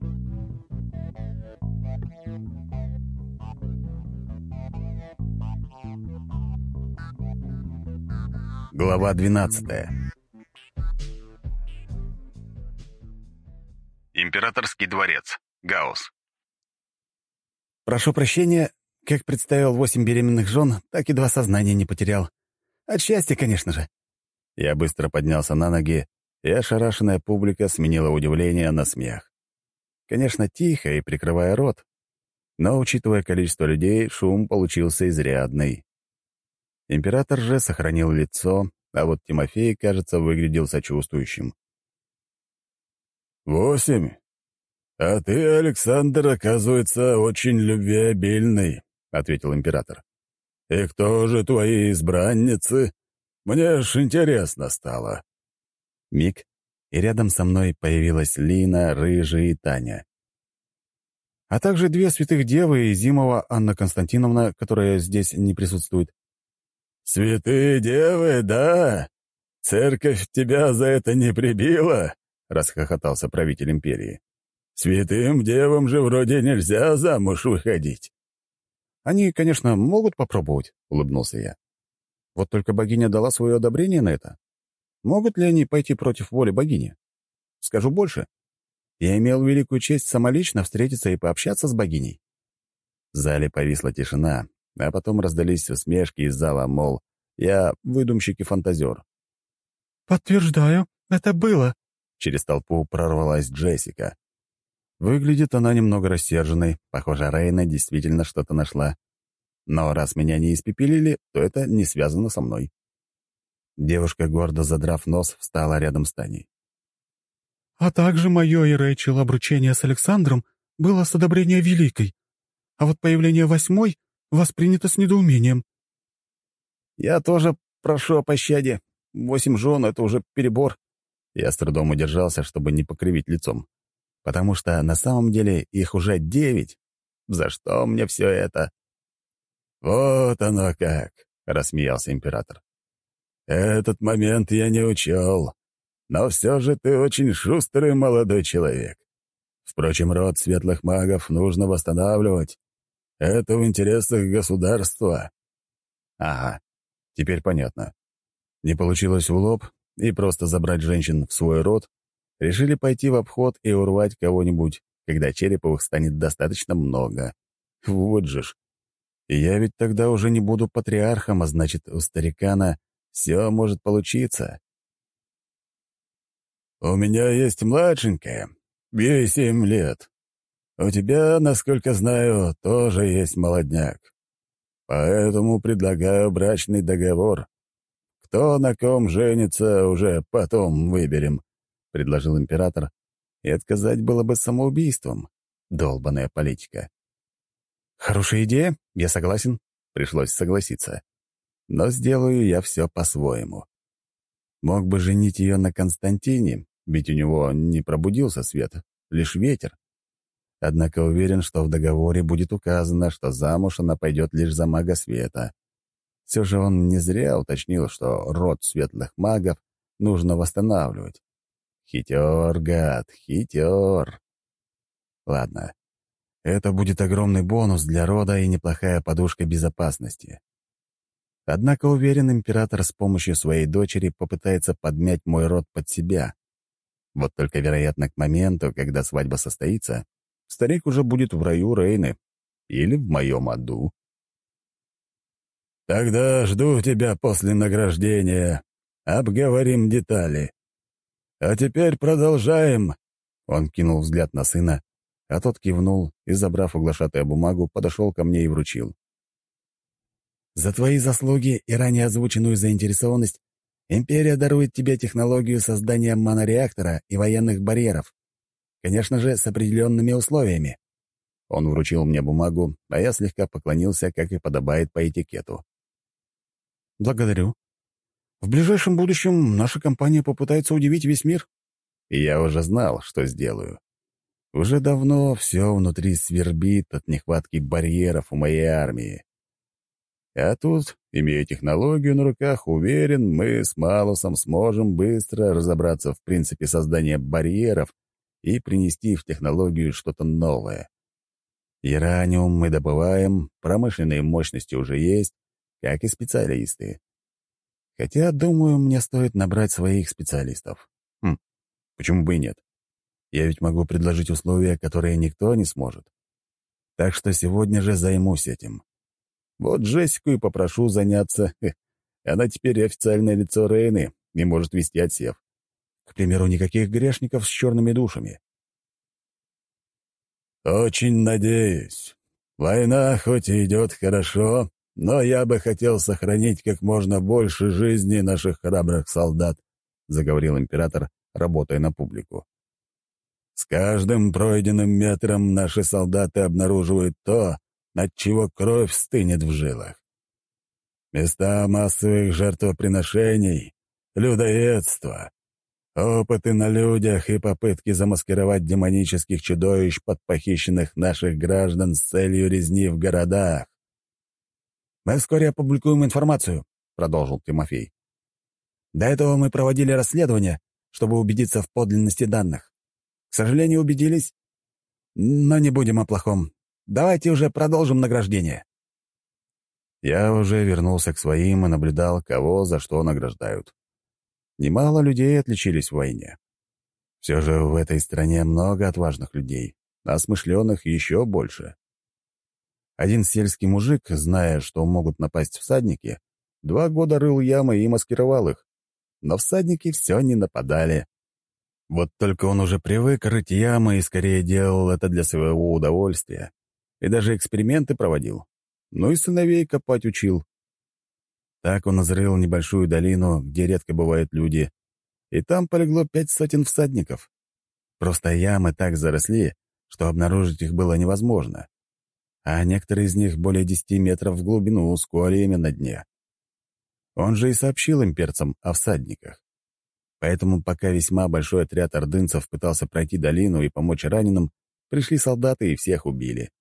Глава 12. Императорский дворец. Гаус. Прошу прощения, как представил 8 беременных жен, так и 2 сознания не потерял. От счастья, конечно же. Я быстро поднялся на ноги, и ошарашенная публика сменила удивление на смех. Конечно, тихо и прикрывая рот, но, учитывая количество людей, шум получился изрядный. Император же сохранил лицо, а вот Тимофей, кажется, выглядел сочувствующим. 8? А ты, Александр, оказывается, очень любвеобильный», — ответил император. «И кто же твои избранницы? Мне аж интересно стало». Миг, и рядом со мной появилась Лина, Рыжий и Таня. А также 2 святых девы и Зимова Анна Константиновна, которая здесь не присутствует. «Святые девы, да? Церковь тебя за это не прибила?» — расхохотался правитель империи. «Святым девам же вроде нельзя замуж выходить». «Они, конечно, могут попробовать», — улыбнулся я. «Вот только богиня дала свое одобрение на это. Могут ли они пойти против воли богини? Скажу больше. Я имел великую честь самолично встретиться и пообщаться с богиней». В зале повисла тишина, а потом раздались усмешки из зала, мол, я выдумщик и фантазер. «Подтверждаю, это было», — через толпу прорвалась Джессика. Выглядит она немного рассерженной, похоже, Рейна действительно что-то нашла. Но раз меня не испепелили, то это не связано со мной. Девушка, гордо задрав нос, встала рядом с Таней. «А также мое и Рэйчел обручение с Александром было с одобрения Великой, а вот появление 8 воспринято с недоумением». «Я тоже прошу о пощаде. 8 жен — это уже перебор». Я с трудом удержался, чтобы не покривить лицом. Потому что на самом деле их уже 9. За что мне все это? «Вот оно как», — рассмеялся император. «Этот момент я не учел, но все же ты очень шустрый молодой человек. Впрочем, род светлых магов нужно восстанавливать. Это в интересах государства». Ага, теперь понятно. Не получилось в лоб и просто забрать женщин в свой род, решили пойти в обход и урвать кого-нибудь, когда Череповых станет достаточно много. Вот же ж. И я ведь тогда уже не буду патриархом, а значит, у старикана все может получиться. «У меня есть младшенькая, ей 7 лет. У тебя, насколько знаю, тоже есть молодняк. Поэтому предлагаю брачный договор. Кто на ком женится, уже потом выберем», — предложил император, и отказать было бы самоубийством. Долбаная политика. «Хорошая идея, я согласен», — пришлось согласиться. Но сделаю я все по-своему. Мог бы женить ее на Константине, ведь у него не пробудился свет, лишь ветер. Однако уверен, что в договоре будет указано, что замуж она пойдет лишь за мага света. Все же он не зря уточнил, что род светлых магов нужно восстанавливать. Хитер, гад, хитер. Ладно. Это будет огромный бонус для рода и неплохая подушка безопасности. Однако, уверен, император с помощью своей дочери попытается подмять мой род под себя. Вот только, вероятно, к моменту, когда свадьба состоится, старик уже будет в раю Рейны или в моем аду. «Тогда жду тебя после награждения. Обговорим детали. А теперь продолжаем». Он кинул взгляд на сына, а тот кивнул и, забрав у глашатая бумагу, подошел ко мне и вручил. «За твои заслуги и ранее озвученную заинтересованность империя дарует тебе технологию создания монореактора и военных барьеров. Конечно же, с определенными условиями». Он вручил мне бумагу, а я слегка поклонился, как и подобает по этикету. «Благодарю. В ближайшем будущем наша компания попытается удивить весь мир». И я уже знал, что сделаю. Уже давно все внутри свербит от нехватки барьеров у моей армии. А тут, имея технологию на руках, уверен, мы с Малусом сможем быстро разобраться в принципе создания барьеров и принести в технологию что-то новое. Ираниум мы добываем, промышленные мощности уже есть, как и специалисты. Хотя, думаю, мне стоит набрать своих специалистов. Почему бы и нет? Я ведь могу предложить условия, которые никто не сможет. Так что сегодня же займусь этим. Вот Джессику и попрошу заняться. Она теперь официальное лицо Рейны и может вести отсев. К примеру, никаких грешников с черными душами. «Очень надеюсь. Война хоть и идет хорошо, но я бы хотел сохранить как можно больше жизни наших храбрых солдат», — заговорил император, работая на публику. «С каждым пройденным метром наши солдаты обнаруживают то, от чего кровь стынет в жилах. Места массовых жертвоприношений, людоедства, опыты на людях и попытки замаскировать демонических чудовищ под похищенных наших граждан с целью резни в городах. «Мы вскоре опубликуем информацию», — продолжил Тимофей. «До этого мы проводили расследование, чтобы убедиться в подлинности данных. К сожалению, убедились. Но не будем о плохом. Давайте уже продолжим награждение». Я уже вернулся к своим и наблюдал, кого за что награждают. Немало людей отличились в войне. Все же в этой стране много отважных людей, а смышленых еще больше. Один сельский мужик, зная, что могут напасть всадники, 2 года рыл ямы и маскировал их. Но всадники все не нападали. Вот только он уже привык рыть ямы и скорее делал это для своего удовольствия. И даже эксперименты проводил. Ну и сыновей копать учил. Так он изрыл небольшую долину, где редко бывают люди, и там полегло 5 сотен всадников. Просто ямы так заросли, что обнаружить их было невозможно. А некоторые из них более 10 метров в глубину с кольями на дне. Он же и сообщил имперцам о всадниках. Поэтому, пока весьма большой отряд ордынцев пытался пройти долину и помочь раненым, пришли солдаты и всех убили.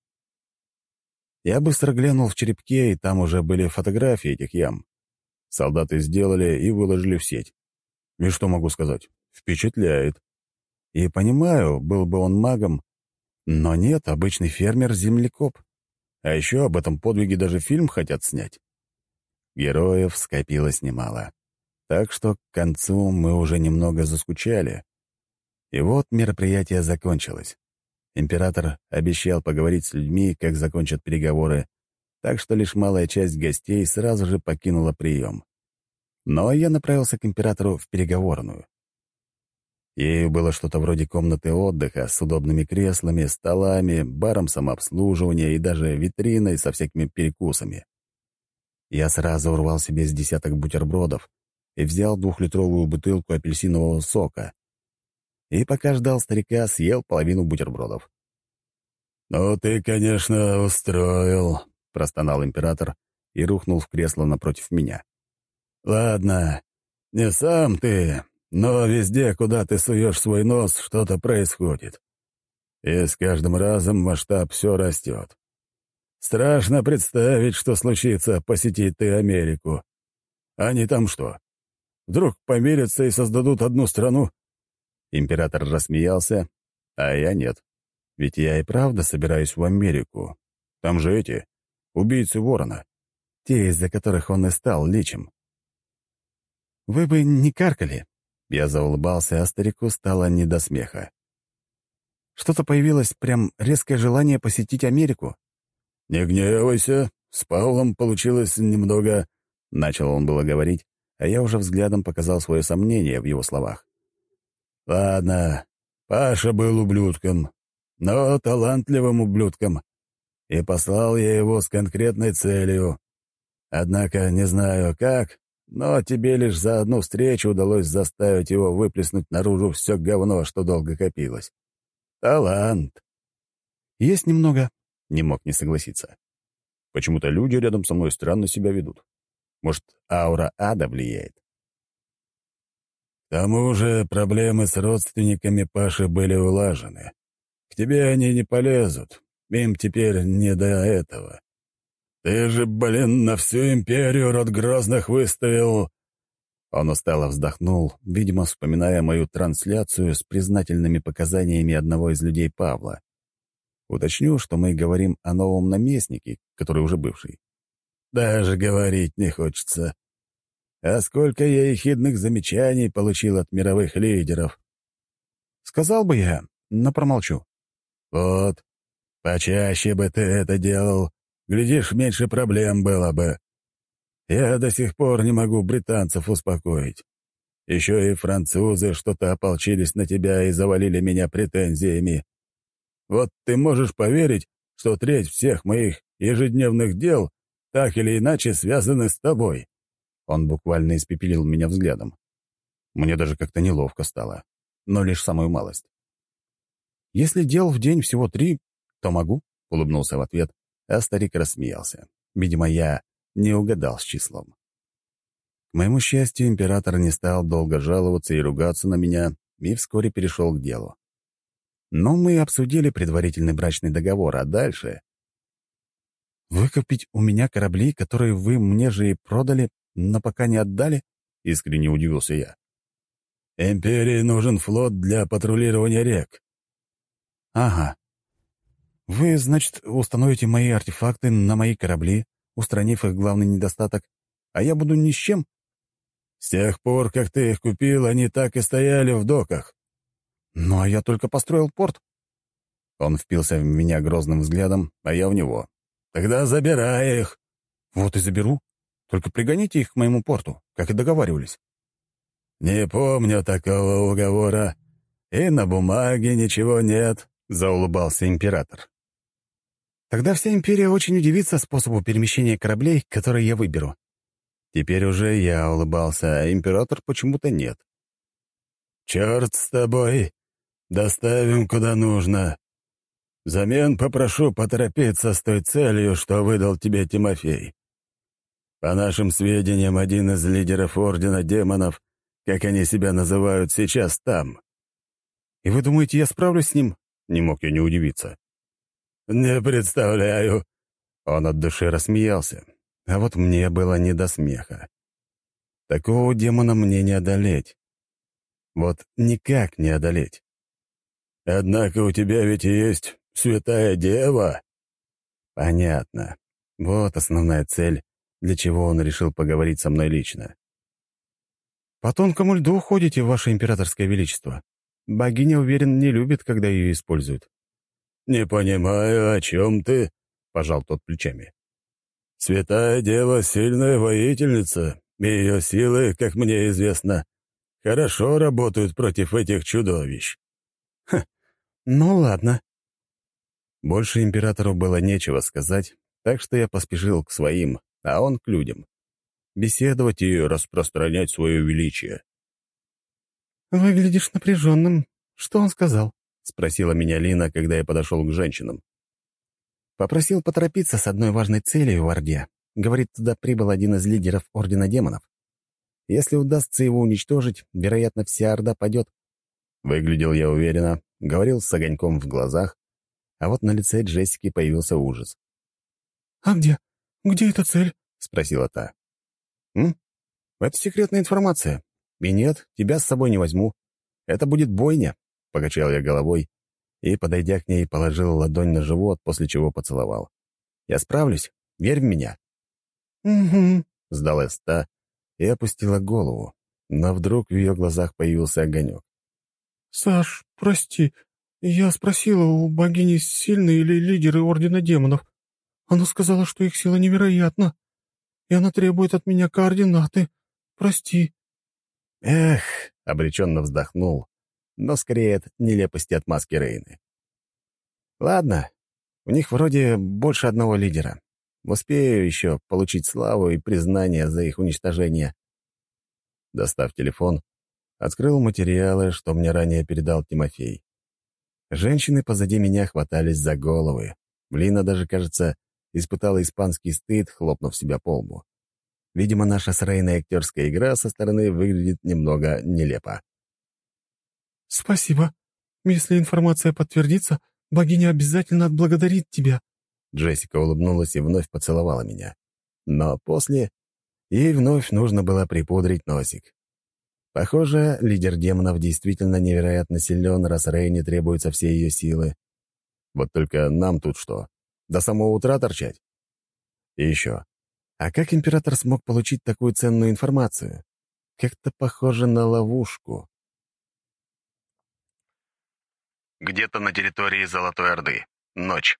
Я быстро глянул в черепке, и там уже были фотографии этих ям. Солдаты сделали и выложили в сеть. И что могу сказать? Впечатляет. И понимаю, был бы он магом, но нет, обычный фермер-землекоп. А еще об этом подвиге даже фильм хотят снять. Героев скопилось немало. Так что к концу мы уже немного заскучали. И вот мероприятие закончилось. Император обещал поговорить с людьми, как закончат переговоры, так что лишь малая часть гостей сразу же покинула прием. Но я направился к императору в переговорную. Ею было что-то вроде комнаты отдыха с удобными креслами, столами, баром самообслуживания и даже витриной со всякими перекусами. Я сразу урвал себе с десяток бутербродов и взял 2-литровую бутылку апельсинового сока. И пока ждал старика, съел половину бутербродов. «Ну ты, конечно, устроил», — простонал император и рухнул в кресло напротив меня. «Ладно, не сам ты, но везде, куда ты суешь свой нос, что-то происходит. И с каждым разом масштаб все растет. Страшно представить, что случится, посетить ты Америку. Они там что, вдруг помирятся и создадут одну страну?» Император рассмеялся, а я нет. Ведь я и правда собираюсь в Америку. Там же эти, убийцы ворона. Те, из-за которых он и стал личем. «Вы бы не каркали!» Я заулыбался, а старику стало не до смеха. «Что-то появилось прям резкое желание посетить Америку». «Не гневайся, с Павлом получилось немного...» Начал он было говорить, а я уже взглядом показал свое сомнение в его словах. «Ладно, Паша был ублюдком, но талантливым ублюдком, и послал я его с конкретной целью. Однако не знаю как, но тебе лишь за одну встречу удалось заставить его выплеснуть наружу все говно, что долго копилось. Талант». «Есть немного», — не мог не согласиться. Почему-то люди рядом со мной странно себя ведут. Может, аура ада влияет? К тому же проблемы с родственниками Паши были улажены. К тебе они не полезут, им теперь не до этого. Ты же, блин, на всю империю род Грозных выставил. Он устало вздохнул, видимо, вспоминая мою трансляцию с признательными показаниями одного из людей Павла. Уточню, что мы говорим о новом наместнике, который уже бывший. Даже говорить не хочется. А сколько я ехидных замечаний получил от мировых лидеров. Сказал бы я, но промолчу. Вот, почаще бы ты это делал, глядишь, меньше проблем было бы. Я до сих пор не могу британцев успокоить. Еще и французы что-то ополчились на тебя и завалили меня претензиями. Вот ты можешь поверить, что треть всех моих ежедневных дел так или иначе связаны с тобой. Он буквально испепелил меня взглядом. Мне даже как-то неловко стало, но лишь самую малость. «Если дел в день всего 3, то могу», — улыбнулся в ответ, а старик рассмеялся. Видимо, я не угадал с числом. К моему счастью, император не стал долго жаловаться и ругаться на меня, и вскоре перешел к делу. Но мы обсудили предварительный брачный договор, а дальше... «Выкупить у меня корабли, которые вы мне же и продали, но пока не отдали?» — искренне удивился я. «Империи нужен флот для патрулирования рек». «Ага. Вы, значит, установите мои артефакты на мои корабли, устранив их главный недостаток, а я буду ни с чем?» «С тех пор, как ты их купил, они так и стояли в доках». «Ну, а я только построил порт». Он впился в меня грозным взглядом, а я в него. «Тогда забирай их». «Вот и заберу. Только пригоните их к моему порту, как и договаривались». «Не помню такого уговора. И на бумаге ничего нет», — заулыбался император. «Тогда вся империя очень удивится способу перемещения кораблей, который я выберу». Теперь уже я улыбался, а император почему-то нет. «Черт с тобой! Доставим куда нужно. Взамен попрошу поторопиться с той целью, что выдал тебе Тимофей. По нашим сведениям, один из лидеров Ордена Демонов, как они себя называют, сейчас там». «И вы думаете, я справлюсь с ним?» Не мог я не удивиться. «Не представляю». Он от души рассмеялся, а вот мне было не до смеха. Такого демона мне не одолеть. Вот никак не одолеть. «Однако у тебя ведь есть святая дева». Понятно. Вот основная цель, для чего он решил поговорить со мной лично. «По тонкому льду ходите, ваше императорское величество. Богиня, уверен, не любит, когда ее используют». «Не понимаю, о чем ты?» — пожал тот плечами. «Святая дева — сильная воительница, и ее силы, как мне известно, хорошо работают против этих чудовищ». «Ха, ну ладно». Больше императору было нечего сказать, так что я поспешил к своим, а он к людям. Беседовать и распространять свое величие. «Выглядишь напряженным. Что он сказал?» — спросила меня Лина, когда я подошел к женщинам. Попросил поторопиться с одной важной целью в Орде. Говорит, туда прибыл один из лидеров Ордена Демонов. Если удастся его уничтожить, вероятно, вся Орда падет. Выглядел я уверенно, говорил с огоньком в глазах, а вот на лице Джессики появился ужас. «А где? Где эта цель?» — спросила та. «Это секретная информация. И нет, тебя с собой не возьму. Это будет бойня», — покачал я головой и, подойдя к ней, положил ладонь на живот, после чего поцеловал. «Я справлюсь. Верь в меня». «Угу», — сдалась та и опустила голову, но вдруг в ее глазах появился огонек. «Саш, прости, я спросила у богини, сильные ли лидеры Ордена Демонов. Она сказала, что их сила невероятна, и она требует от меня координаты. Прости». «Эх», — обреченно вздохнул, но скорее от нелепости отмазки Рейны. «Ладно, у них вроде больше одного лидера. Успею еще получить славу и признание за их уничтожение». Достав телефон, открыл материалы, что мне ранее передал Тимофей. Женщины позади меня хватались за головы. Лина даже, кажется, испытала испанский стыд, хлопнув себя по лбу. Видимо, наша с Рейной актерская игра со стороны выглядит немного нелепо. «Спасибо. Если информация подтвердится, богиня обязательно отблагодарит тебя». Джессика улыбнулась и вновь поцеловала меня. Но после ей вновь нужно было припудрить носик. Похоже, лидер демонов действительно невероятно силен, раз Рейне требуются все ее силы. Вот только нам тут что? До самого утра торчать? И еще. А как император смог получить такую ценную информацию? Как-то похоже на ловушку. Где-то на территории Золотой Орды. Ночь.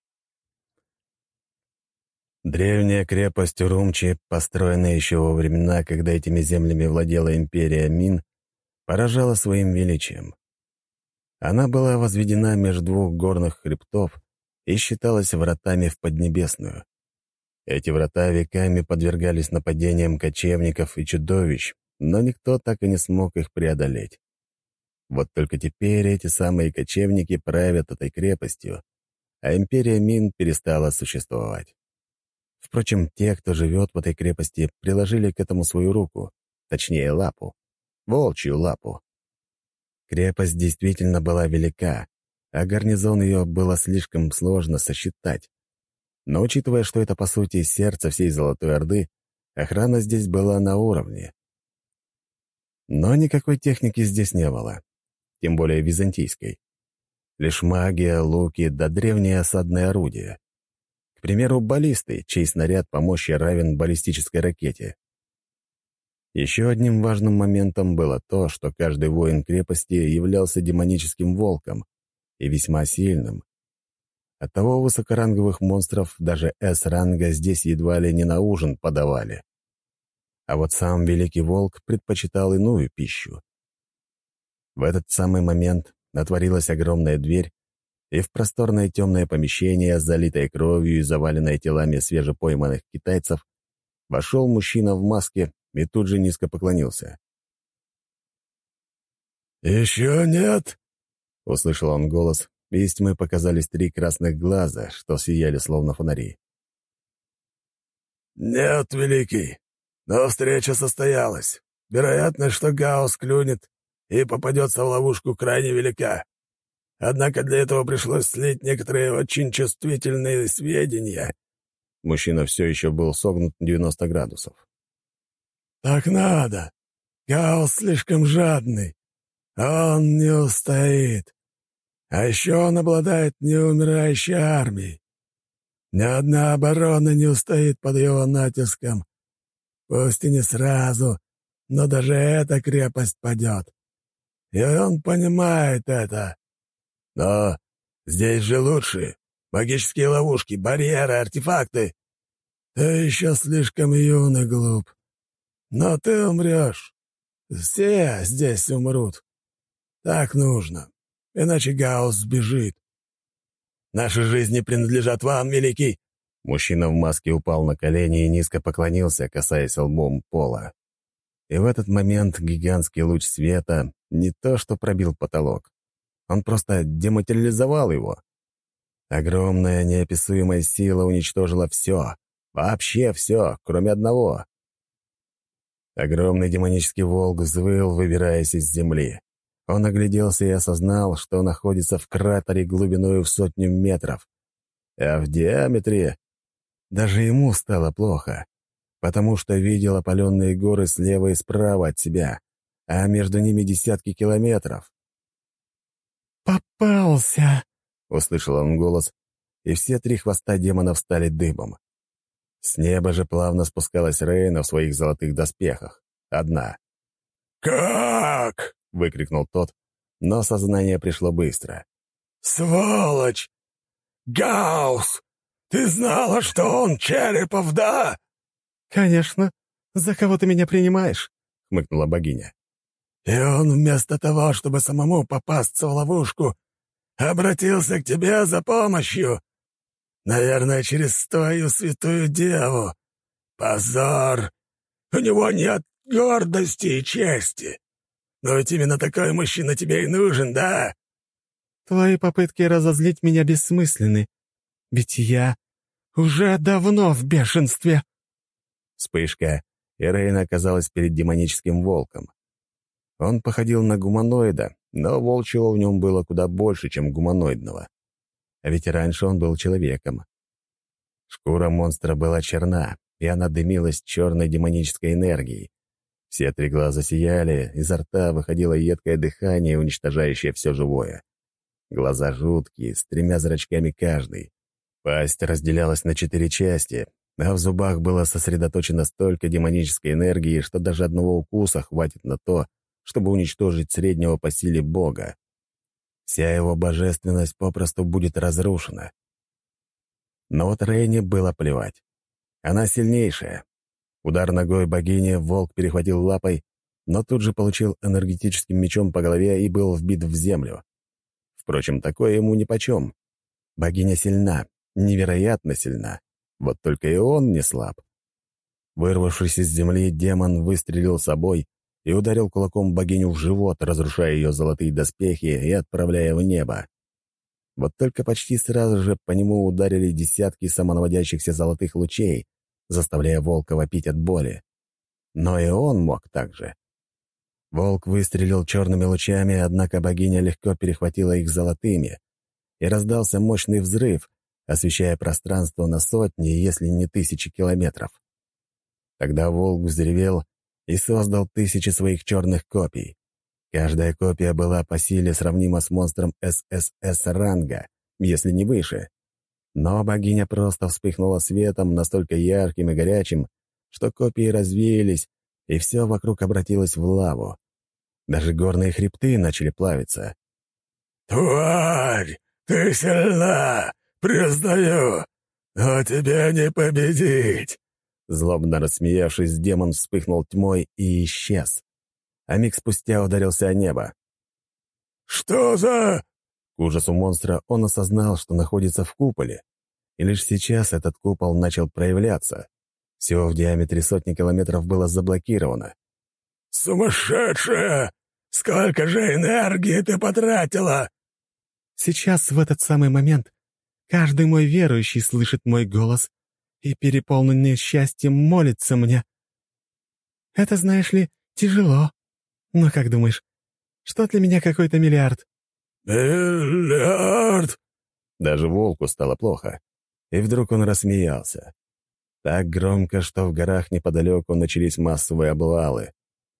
Древняя крепость Урумчи, построенная еще во времена, когда этими землями владела империя Мин, поражала своим величием. Она была возведена между двух горных хребтов и считалась вратами в Поднебесную. Эти врата веками подвергались нападениям кочевников и чудовищ, но никто так и не смог их преодолеть. Вот только теперь эти самые кочевники правят этой крепостью, а империя Мин перестала существовать. Впрочем, те, кто живет в этой крепости, приложили к этому свою руку, точнее лапу, волчью лапу. Крепость действительно была велика, а гарнизон ее было слишком сложно сосчитать. Но учитывая, что это, по сути, сердце всей Золотой Орды, охрана здесь была на уровне. Но никакой техники здесь не было, тем более византийской. Лишь магия, луки да древние осадные орудия. К примеру, баллисты, чей снаряд по мощи равен баллистической ракете. Еще одним важным моментом было то, что каждый воин крепости являлся демоническим волком, и весьма сильным. Оттого высокоранговых монстров даже С-ранга здесь едва ли не на ужин подавали. А вот сам Великий Волк предпочитал иную пищу. В этот самый момент отворилась огромная дверь, и в просторное темное помещение, залитое кровью и заваленное телами свежепойманных китайцев, вошел мужчина в маске и тут же низко поклонился. «Еще нет?» — услышал он голос, и из тьмы показались 3 красных глаза, что сияли словно фонари. «Нет, Великий, но встреча состоялась. Вероятность, что Гаус клюнет и попадется в ловушку, крайне велика. Однако для этого пришлось слить некоторые очень чувствительные сведения». Мужчина все еще был согнут на 90 градусов. «Так надо. Гаус слишком жадный. Он не устоит. А еще он обладает неумирающей армией. Ни одна оборона не устоит под его натиском. Пусть и не сразу, но даже эта крепость падет. И он понимает это. Но здесь же лучше. Магические ловушки, барьеры, артефакты. Ты еще слишком юн и глуп. Но ты умрешь. Все здесь умрут. Так нужно. Иначе Гаус сбежит. Наши жизни принадлежат вам, Великий!» Мужчина в маске упал на колени и низко поклонился, касаясь лбом пола. И в этот момент гигантский луч света не то что пробил потолок. Он просто дематериализовал его. Огромная неописуемая сила уничтожила все. Вообще все, кроме одного. Огромный демонический волк взвыл, выбираясь из земли. Он огляделся и осознал, что находится в кратере глубиной в 100 метров. А в диаметре даже ему стало плохо, потому что видел опаленные горы слева и справа от себя, а между ними десятки километров. «Попался!» — услышал он голос, и все 3 хвоста демонов стали дыбом. С неба же плавно спускалась Рейна в своих золотых доспехах. Одна. «Как?» — выкрикнул тот, но сознание пришло быстро. «Сволочь! Гаус! Ты знала, что он Черепов, да?» «Конечно. За кого ты меня принимаешь?» — хмыкнула богиня. «И он вместо того, чтобы самому попасться в ловушку, обратился к тебе за помощью. Наверное, через твою святую деву. Позор! У него нет гордости и чести. Но ведь именно такой мужчина тебе и нужен, да?» «Твои попытки разозлить меня бессмысленны. Ведь я уже давно в бешенстве». Вспышка, и Рейна оказалась перед демоническим волком. Он походил на гуманоида, но волчьего в нем было куда больше, чем гуманоидного. А ведь раньше он был человеком. Шкура монстра была черна, и она дымилась черной демонической энергией. Все три глаза сияли, изо рта выходило едкое дыхание, уничтожающее все живое. Глаза жуткие, с 3 зрачками каждый. Пасть разделялась на 4 части, а в зубах было сосредоточено столько демонической энергии, что даже одного укуса хватит на то, чтобы уничтожить среднего по силе бога. Вся его божественность попросту будет разрушена. Но вот Рейне было плевать. Она сильнейшая. Удар ногой богини волк перехватил лапой, но тут же получил энергетическим мечом по голове и был вбит в землю. Впрочем, такое ему нипочем. Богиня сильна, невероятно сильна. Вот только и он не слаб. Вырвавшись из земли, демон выстрелил собой и ударил кулаком богиню в живот, разрушая ее золотые доспехи и отправляя в небо. Вот только почти сразу же по нему ударили десятки самонаводящихся золотых лучей, заставляя волка вопить от боли. Но и он мог так же. Волк выстрелил черными лучами, однако богиня легко перехватила их золотыми, и раздался мощный взрыв, освещая пространство на сотни, если не тысячи километров. Тогда волк взревел и создал 1000 своих черных копий. Каждая копия была по силе сравнима с монстром ССС ранга, если не выше. Но богиня просто вспыхнула светом настолько ярким и горячим, что копии развеялись, и все вокруг обратилось в лаву. Даже горные хребты начали плавиться. «Тварь, ты сильна, признаю, но тебя не победить!» Злобно рассмеявшись, демон вспыхнул тьмой и исчез. А миг спустя ударился о небо. «Что за...» К ужасу монстра он осознал, что находится в куполе. И лишь сейчас этот купол начал проявляться. Все в диаметре сотни километров было заблокировано. «Сумасшедшая! Сколько же энергии ты потратила!» Сейчас, в этот самый момент, каждый мой верующий слышит мой голос и, переполненный счастьем, молится мне. Это, знаешь ли, тяжело. Но как думаешь, что для меня какой-то миллиард? «Миллиард!» Даже волку стало плохо. И вдруг он рассмеялся. Так громко, что в горах неподалеку начались массовые обвалы.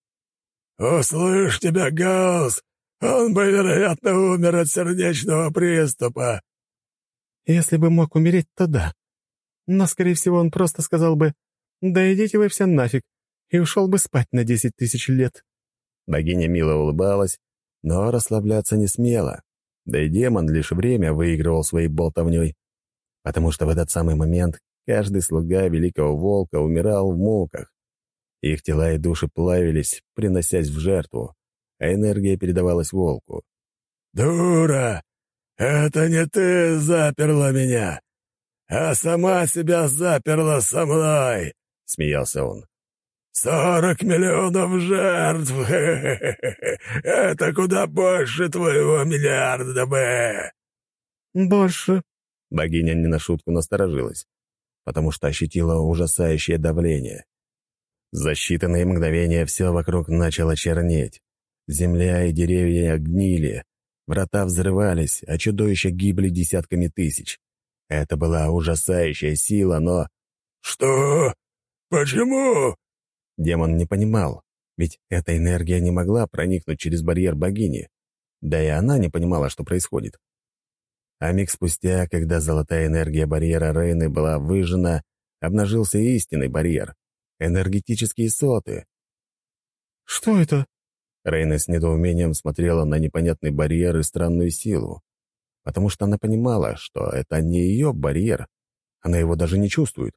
«Услышь тебя, Гаус! Он бы, вероятно, умер от сердечного приступа!» Если бы мог умереть, то да. Но, скорее всего, он просто сказал бы: «Да идите вы все нафиг», и ушел бы спать на 10 000 лет. Богиня мило улыбалась, но расслабляться не смела. Да и демон лишь время выигрывал своей болтовней, потому что в этот самый момент каждый слуга великого волка умирал в муках. Их тела и души плавились, приносясь в жертву, а энергия передавалась волку. «Дура! Это не ты заперла меня, а сама себя заперла со мной!» — смеялся он. 40 миллионов жертв! Это куда больше твоего миллиарда бы!» Больше. Богиня не на шутку насторожилась, потому что ощутила ужасающее давление. За считанные мгновения все вокруг начало чернеть. Земля и деревья гнили, врата взрывались, а чудовища гибли десятками тысяч. Это была ужасающая сила, но... «Что? Почему?» Демон не понимал, ведь эта энергия не могла проникнуть через барьер богини. Да и она не понимала, что происходит. А миг спустя, когда золотая энергия барьера Рейны была выжжена, обнажился истинный барьер — энергетические соты. «Что это?» Рейна с недоумением смотрела на непонятный барьер и странную силу, потому что она понимала, что это не ее барьер, она его даже не чувствует.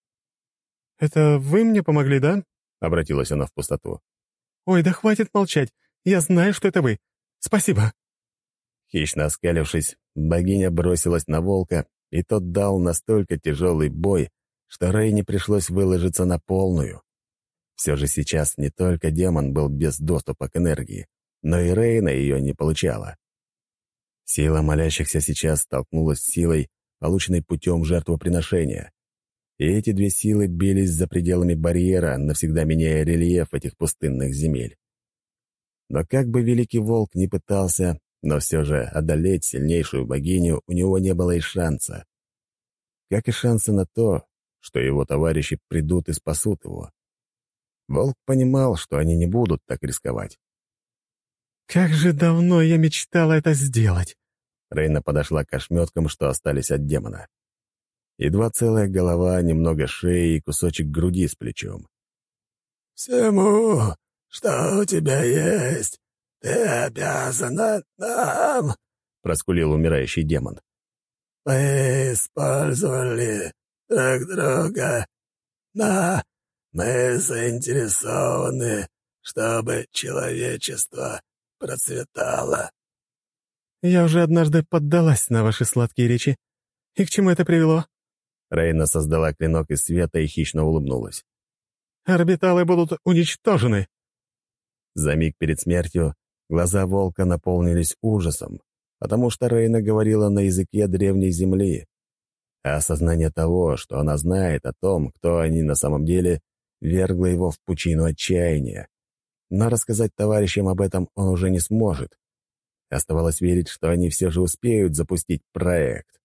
«Это вы мне помогли, да?» — обратилась она в пустоту. «Ой, да хватит молчать. Я знаю, что это вы. Спасибо». Хищно оскалившись, богиня бросилась на волка, и тот дал настолько тяжелый бой, что Рейне пришлось выложиться на полную. Все же сейчас не только демон был без доступа к энергии, но и Рейна ее не получала. Сила молящихся сейчас столкнулась с силой, полученной путем жертвоприношения. И эти две силы бились за пределами барьера, навсегда меняя рельеф этих пустынных земель. Но как бы Великий Волк ни пытался, но все же одолеть сильнейшую богиню у него не было и шанса. Как и шанса на то, что его товарищи придут и спасут его. Волк понимал, что они не будут так рисковать. «Как же давно я мечтала это сделать!» Рейна подошла к ошметкам, что остались от демона. Едва целая голова, немного шеи и кусочек груди с плечом. «Всему, что у тебя есть, ты обязана нам!» — проскулил умирающий демон. «Мы использовали друг друга, но мы заинтересованы, чтобы человечество процветало». «Я уже однажды поддалась на ваши сладкие речи. И к чему это привело?» Рейна создала клинок из света и хищно улыбнулась. «Орбиталы будут уничтожены!» За миг перед смертью глаза волка наполнились ужасом, потому что Рейна говорила на языке древней земли. А осознание того, что она знает о том, кто они на самом деле, вергло его в пучину отчаяния. Но рассказать товарищам об этом он уже не сможет. Оставалось верить, что они все же успеют запустить проект.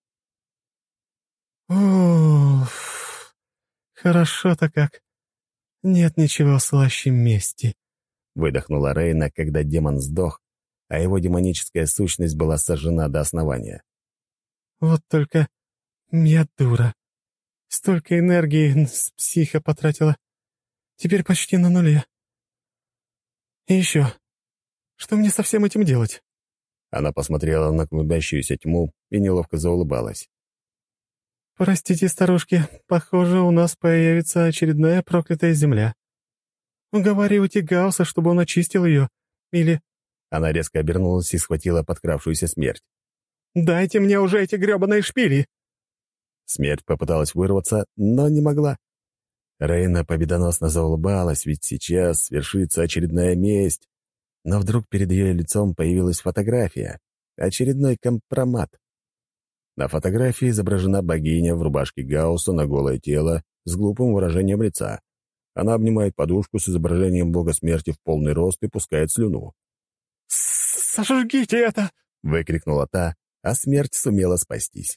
«Уф, хорошо-то как. Нет ничего слаще мести», — выдохнула Рейна, когда демон сдох, а его демоническая сущность была сожжена до основания. «Вот только я дура. Столько энергии с психа потратила. Теперь почти на нуле. И еще, что мне со всем этим делать?» Она посмотрела на клубящуюся тьму и неловко заулыбалась. «Простите, старушки, похоже, у нас появится очередная проклятая земля. Уговаривайте Гаусса, чтобы он очистил ее. Или...» Она резко обернулась и схватила подкравшуюся смерть. «Дайте мне уже эти гребаные шпили!» Смерть попыталась вырваться, но не могла. Рейна победоносно заулыбалась, ведь сейчас свершится очередная месть. Но вдруг перед ее лицом появилась фотография. Очередной компромат. На фотографии изображена богиня в рубашке Гаусса на голое тело с глупым выражением лица. Она обнимает подушку с изображением бога смерти в полный рост и пускает слюну. «Сожгите это!» — выкрикнула та, а смерть сумела спастись.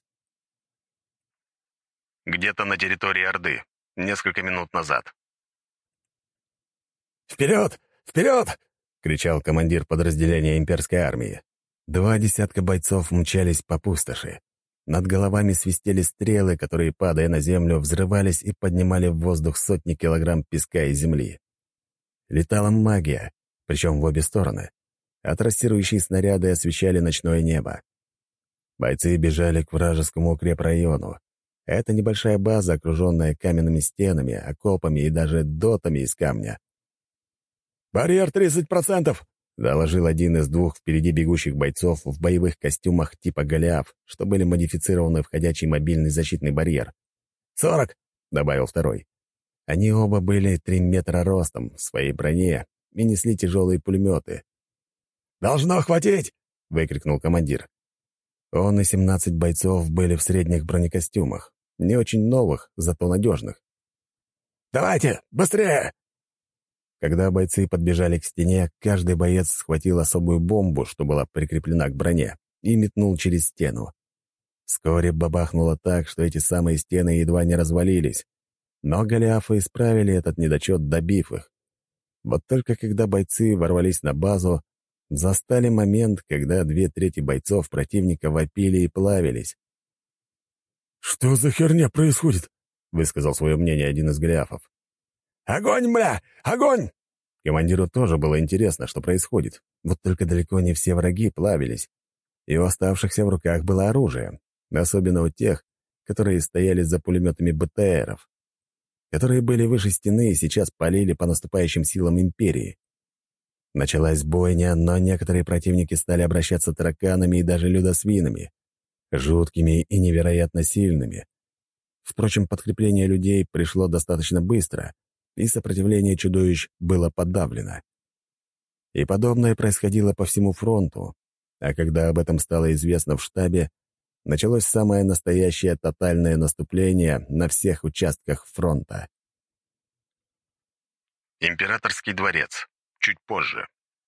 Где-то на территории Орды. Несколько минут назад. «Вперед! Вперед!» — кричал командир подразделения имперской армии. 2 десятка бойцов мчались по пустоши. Над головами свистели стрелы, которые, падая на землю, взрывались и поднимали в воздух сотни килограмм песка и земли. Летала магия, причем в обе стороны, а трассирующие снаряды освещали ночное небо. Бойцы бежали к вражескому укрепрайону. Это небольшая база, окруженная каменными стенами, окопами и даже дотами из камня. «Барьер 30%!» — доложил один из 2 впереди бегущих бойцов в боевых костюмах типа Голиаф, что были модифицированы в ходячий мобильный защитный барьер. 40!» — добавил второй. Они оба были 3 метра ростом, в своей броне, и несли тяжелые пулеметы. «Должно хватить!» — выкрикнул командир. Он и 17 бойцов были в средних бронекостюмах, не очень новых, зато надежных. «Давайте, быстрее!» Когда бойцы подбежали к стене, каждый боец схватил особую бомбу, что была прикреплена к броне, и метнул через стену. Вскоре бабахнуло так, что эти самые стены едва не развалились. Но голиафы исправили этот недочет, добив их. Вот только когда бойцы ворвались на базу, застали момент, когда 2/3 бойцов противника вопили и плавились. «Что за херня происходит?» — высказал свое мнение один из голиафов. «Огонь, бля! Огонь!» Командиру тоже было интересно, что происходит. Вот только далеко не все враги плавились, и у оставшихся в руках было оружие, особенно у тех, которые стояли за пулеметами БТРов, которые были выше стены и сейчас палили по наступающим силам империи. Началась бойня, но некоторые противники стали обращаться тараканами и даже людосвинами, жуткими и невероятно сильными. Впрочем, подкрепление людей пришло достаточно быстро, и сопротивление чудовищ было подавлено. И подобное происходило по всему фронту, а когда об этом стало известно в штабе, началось самое настоящее тотальное наступление на всех участках фронта. Императорский дворец. Чуть позже.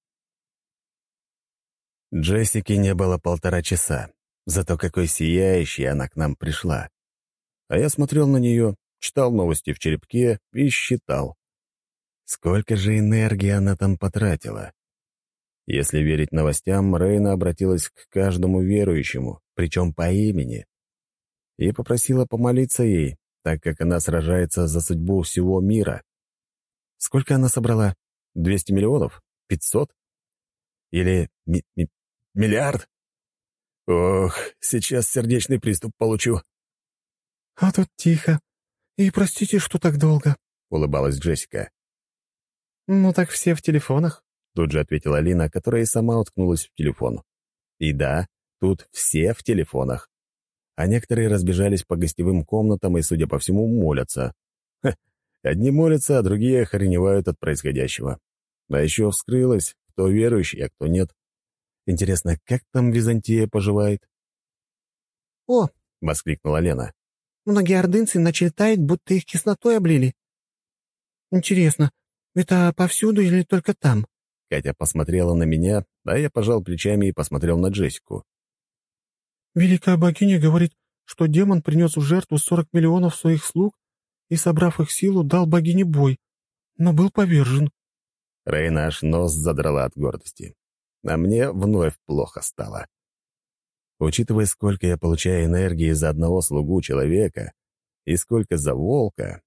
Джессики не было 1,5 часа, зато какой сияющей она к нам пришла. А я смотрел на нее, читал новости в черепке и считал. Сколько же энергии она там потратила? Если верить новостям, Рейна обратилась к каждому верующему, причем по имени, и попросила помолиться ей, так как она сражается за судьбу всего мира. Сколько она собрала? 200 миллионов? 500? Или миллиард? Ох, сейчас сердечный приступ получу. «А тут тихо. И простите, что так долго», — улыбалась Джессика. «Ну так все в телефонах», — тут же ответила Лина, которая и сама уткнулась в телефон. И да, тут все в телефонах. А некоторые разбежались по гостевым комнатам и, судя по всему, молятся. Ха, одни молятся, а другие охреневают от происходящего. А еще вскрылось, кто верующий, а кто нет. Интересно, как там Византия поживает? «О!» — воскликнула Лена. «Многие ордынцы начали таять, будто их кислотой облили. Интересно, это повсюду или только там?» Катя посмотрела на меня, а я пожал плечами и посмотрел на Джессику. «Великая богиня говорит, что демон принес в жертву 40 миллионов своих слуг и, собрав их силу, дал богине бой, но был повержен». Рейна аж нос задрала от гордости. А мне вновь плохо стало. Учитывая, сколько я получаю энергии за одного слугу человека и сколько за волка,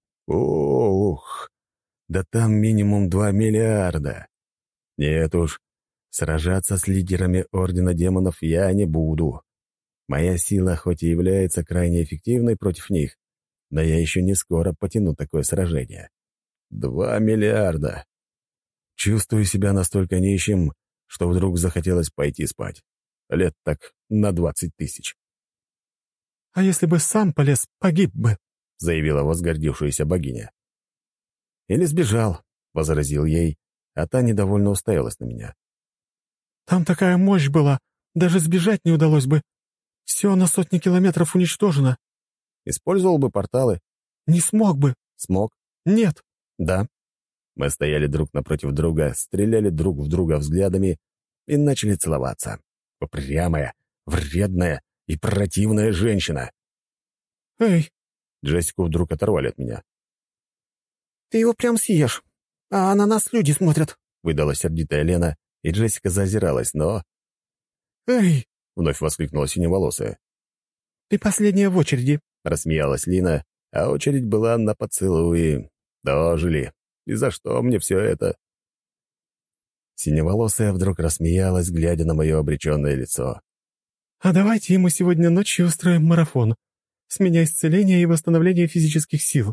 ух, да там минимум 2 миллиарда. Нет уж, сражаться с лидерами Ордена Демонов я не буду. Моя сила хоть и является крайне эффективной против них, но я еще не скоро потяну такое сражение. 2 миллиарда. Чувствую себя настолько нищим, что вдруг захотелось пойти спать. Лет так на 20 тысяч. «А если бы сам полез, погиб бы», — заявила возгордившаяся богиня. «Или сбежал», — возразил ей, а та недовольно уставилась на меня. «Там такая мощь была, даже сбежать не удалось бы. Все на сотни километров уничтожено». «Использовал бы порталы». «Не смог бы». «Смог». «Нет». «Да». Мы стояли друг напротив друга, стреляли друг в друга взглядами и начали целоваться. Упрямая, вредная и противная женщина. «Эй!» Джессику вдруг оторвали от меня. «Ты его прям съешь, а на нас люди смотрят», — выдала сердитая Лена, и Джессика зазиралась, но... «Эй!» — вновь воскликнула синеволосая. «Ты последняя в очереди», — рассмеялась Лина, а очередь была на поцелуи. Дожили. И за что мне все это? Синеволосая вдруг рассмеялась, глядя на мое обреченное лицо. «А давайте ему сегодня ночью устроим марафон. С меня исцеление и восстановление физических сил».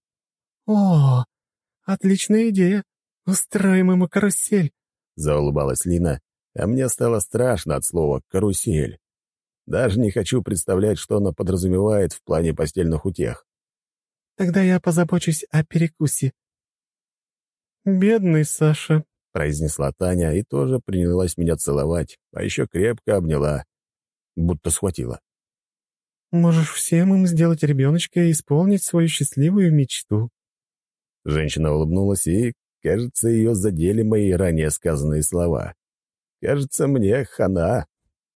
«О, отличная идея. Устроим ему карусель», — заулыбалась Лина, а мне стало страшно от слова «карусель». Даже не хочу представлять, что она подразумевает в плане постельных утех. «Тогда я позабочусь о перекусе». «Бедный Саша», — произнесла Таня и тоже принялась меня целовать, а еще крепко обняла, будто схватила. «Можешь всем им сделать ребеночка и исполнить свою счастливую мечту». Женщина улыбнулась, и, кажется, ее задели мои ранее сказанные слова. Кажется, мне хана.